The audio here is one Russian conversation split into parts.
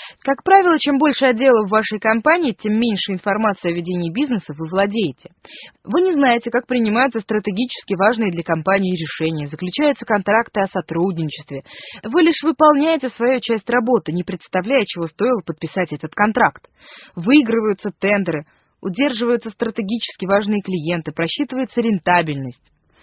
Как правило, чем больше отделов в вашей компании, тем меньше информации о ведении бизнеса вы владеете. Вы не знаете, как принимаются стратегически важные для компании решения, заключаются контракты о сотрудничестве. Вы лишь выполняете свою часть работы, не представляя, чего стоило подписать этот контракт. Выигрываются тендеры, удерживаются стратегически важные клиенты, просчитывается рентабельность.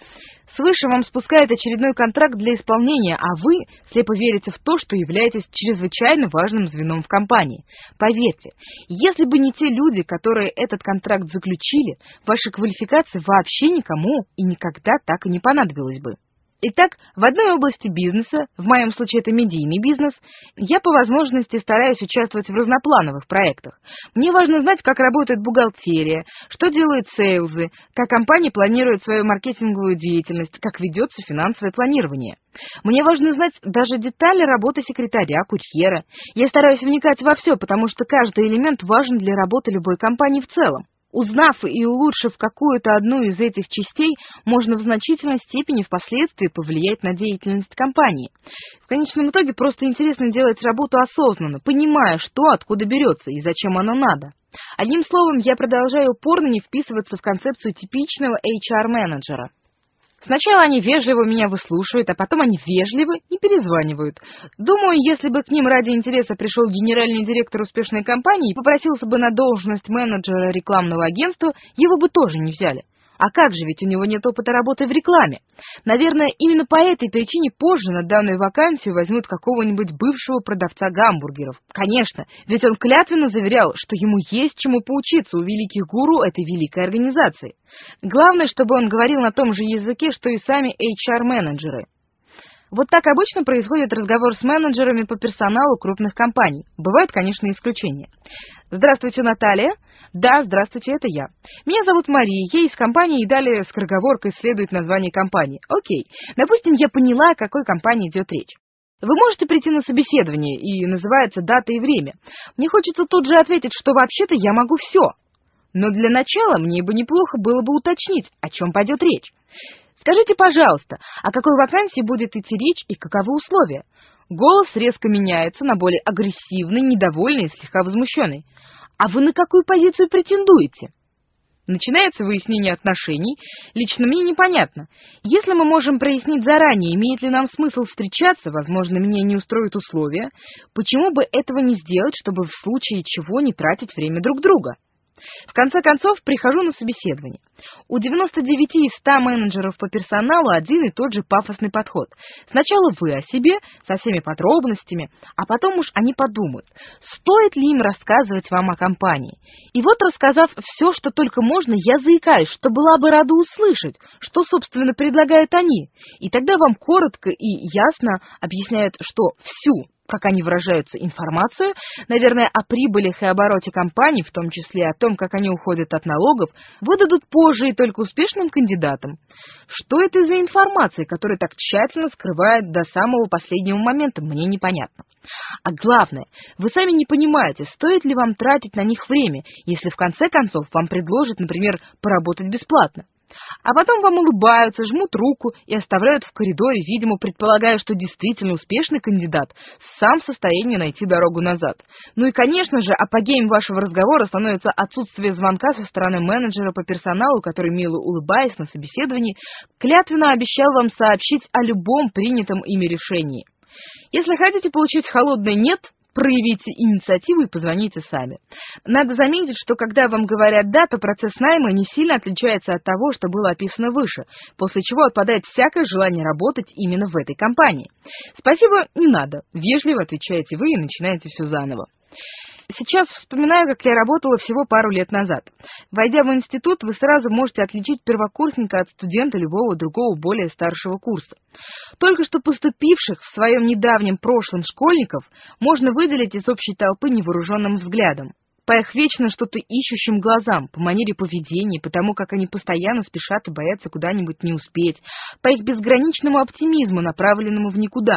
Свыше вам спускает очередной контракт для исполнения, а вы слепо верите в то, что являетесь чрезвычайно важным звеном в компании. Поверьте, если бы не те люди, которые этот контракт заключили, ваша квалификация вообще никому и никогда так и не понадобилась бы. Итак, в одной области бизнеса, в моем случае это медийный бизнес, я по возможности стараюсь участвовать в разноплановых проектах. Мне важно знать, как работает бухгалтерия, что делают сейлзы, как компания планирует свою маркетинговую деятельность, как ведется финансовое планирование. Мне важно знать даже детали работы секретаря, курьера. Я стараюсь вникать во все, потому что каждый элемент важен для работы любой компании в целом. Узнав и улучшив какую-то одну из этих частей, можно в значительной степени впоследствии повлиять на деятельность компании. В конечном итоге просто интересно делать работу осознанно, понимая, что откуда берется и зачем оно надо. Одним словом, я продолжаю упорно не вписываться в концепцию типичного HR-менеджера. Сначала они вежливо меня выслушивают, а потом они вежливо и перезванивают. Думаю, если бы к ним ради интереса пришел генеральный директор успешной компании и попросился бы на должность менеджера рекламного агентства, его бы тоже не взяли. А как же, ведь у него нет опыта работы в рекламе. Наверное, именно по этой причине позже на данную вакансию возьмут какого-нибудь бывшего продавца гамбургеров. Конечно, ведь он клятвенно заверял, что ему есть чему поучиться у великих гуру этой великой организации. Главное, чтобы он говорил на том же языке, что и сами HR-менеджеры. Вот так обычно происходит разговор с менеджерами по персоналу крупных компаний. Бывают, конечно, исключения. Здравствуйте, Наталья. Да, здравствуйте, это я. Меня зовут Мария, я из компании, и далее скороговоркой следует название компании. Окей. Допустим, я поняла, о какой компании идет речь. Вы можете прийти на собеседование, и называется дата и время. Мне хочется тут же ответить, что вообще-то я могу все. Но для начала мне бы неплохо было бы уточнить, о чем пойдет речь. Скажите, пожалуйста, о какой вакансии будет идти речь и каковы условия? Голос резко меняется на более агрессивный, недовольный и слегка возмущенный. А вы на какую позицию претендуете? Начинается выяснение отношений. Лично мне непонятно. Если мы можем прояснить заранее, имеет ли нам смысл встречаться, возможно, меня не устроят условия, почему бы этого не сделать, чтобы в случае чего не тратить время друг друга? В конце концов, прихожу на собеседование. У 99 из 100 менеджеров по персоналу один и тот же пафосный подход. Сначала вы о себе, со всеми подробностями, а потом уж они подумают, стоит ли им рассказывать вам о компании. И вот, рассказав все, что только можно, я заикаюсь, что была бы рада услышать, что, собственно, предлагают они. И тогда вам коротко и ясно объясняют, что всю, как они выражаются, информацию, наверное, о прибылях и обороте компаний, в том числе о том, как они уходят от налогов, выдадут позже и только успешным кандидатам. Что это за информация, которую так тщательно скрывают до самого последнего момента, мне непонятно. А главное, вы сами не понимаете, стоит ли вам тратить на них время, если в конце концов вам предложат, например, поработать бесплатно. А потом вам улыбаются, жмут руку и оставляют в коридоре, видимо, предполагая, что действительно успешный кандидат сам в состоянии найти дорогу назад. Ну и, конечно же, апогеем вашего разговора становится отсутствие звонка со стороны менеджера по персоналу, который, мило улыбаясь на собеседовании, клятвенно обещал вам сообщить о любом принятом ими решении. Если хотите получить холодное «нет», проявите инициативу и позвоните сами. Надо заметить, что когда вам говорят «да», то процесс найма не сильно отличается от того, что было описано выше, после чего отпадает всякое желание работать именно в этой компании. «Спасибо, не надо», вежливо отвечаете вы и начинаете все заново. Сейчас вспоминаю, как я работала всего пару лет назад. Войдя в институт, вы сразу можете отличить первокурсника от студента любого другого более старшего курса. Только что поступивших в своем недавнем прошлом школьников можно выделить из общей толпы невооруженным взглядом. По их вечно что-то ищущим глазам, по манере поведения, по тому, как они постоянно спешат и боятся куда-нибудь не успеть, по их безграничному оптимизму, направленному в никуда.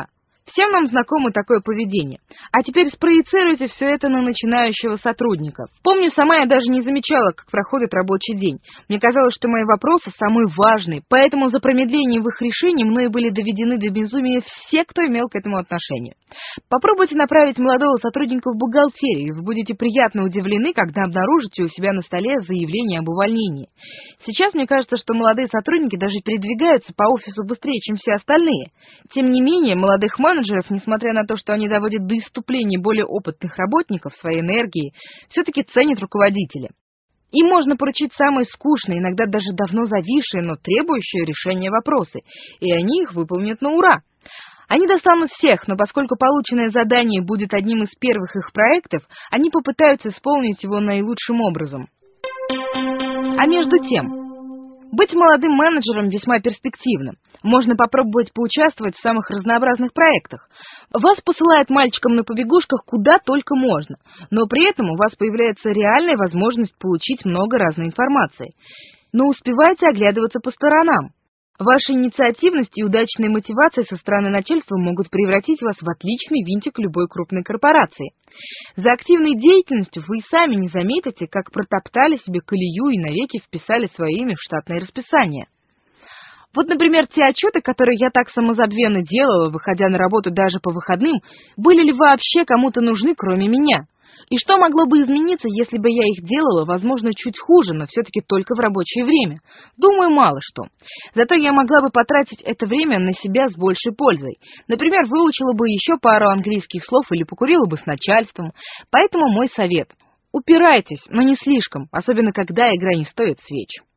Всем нам знакомо такое поведение. А теперь спроецируйте все это на начинающего сотрудника. Помню, сама я даже не замечала, как проходит рабочий день. Мне казалось, что мои вопросы самые важные, поэтому за промедление в их решении мною были доведены до безумия все, кто имел к этому отношение. Попробуйте направить молодого сотрудника в бухгалтерию, и вы будете приятно удивлены, когда обнаружите у себя на столе заявление об увольнении. Сейчас мне кажется, что молодые сотрудники даже передвигаются по офису быстрее, чем все остальные. Тем не менее, молодых менеджеров, несмотря на то, что они доводят до исступления более опытных работников своей энергией, все-таки ценят руководители. Им можно поручить самые скучные, иногда даже давно зависшие, но требующие решения вопросы, и они их выполнят на ура. Они достанут всех, но поскольку полученное задание будет одним из первых их проектов, они попытаются исполнить его наилучшим образом. А между тем, быть молодым менеджером весьма перспективно. Можно попробовать поучаствовать в самых разнообразных проектах. Вас посылают мальчиком на побегушках куда только можно, но при этом у вас появляется реальная возможность получить много разной информации. Но успевайте оглядываться по сторонам. Ваша инициативность и удачная мотивация со стороны начальства могут превратить вас в отличный винтик любой крупной корпорации. За активной деятельностью вы и сами не заметите, как протоптали себе колею и навеки вписали свое имя в штатное расписание. Вот, например, те отчеты, которые я так самозабвенно делала, выходя на работу даже по выходным, были ли вообще кому-то нужны, кроме меня? И что могло бы измениться, если бы я их делала, возможно, чуть хуже, но все-таки только в рабочее время? Думаю, мало что. Зато я могла бы потратить это время на себя с большей пользой. Например, выучила бы еще пару английских слов или покурила бы с начальством. Поэтому мой совет – упирайтесь, но не слишком, особенно когда игра не стоит свеч.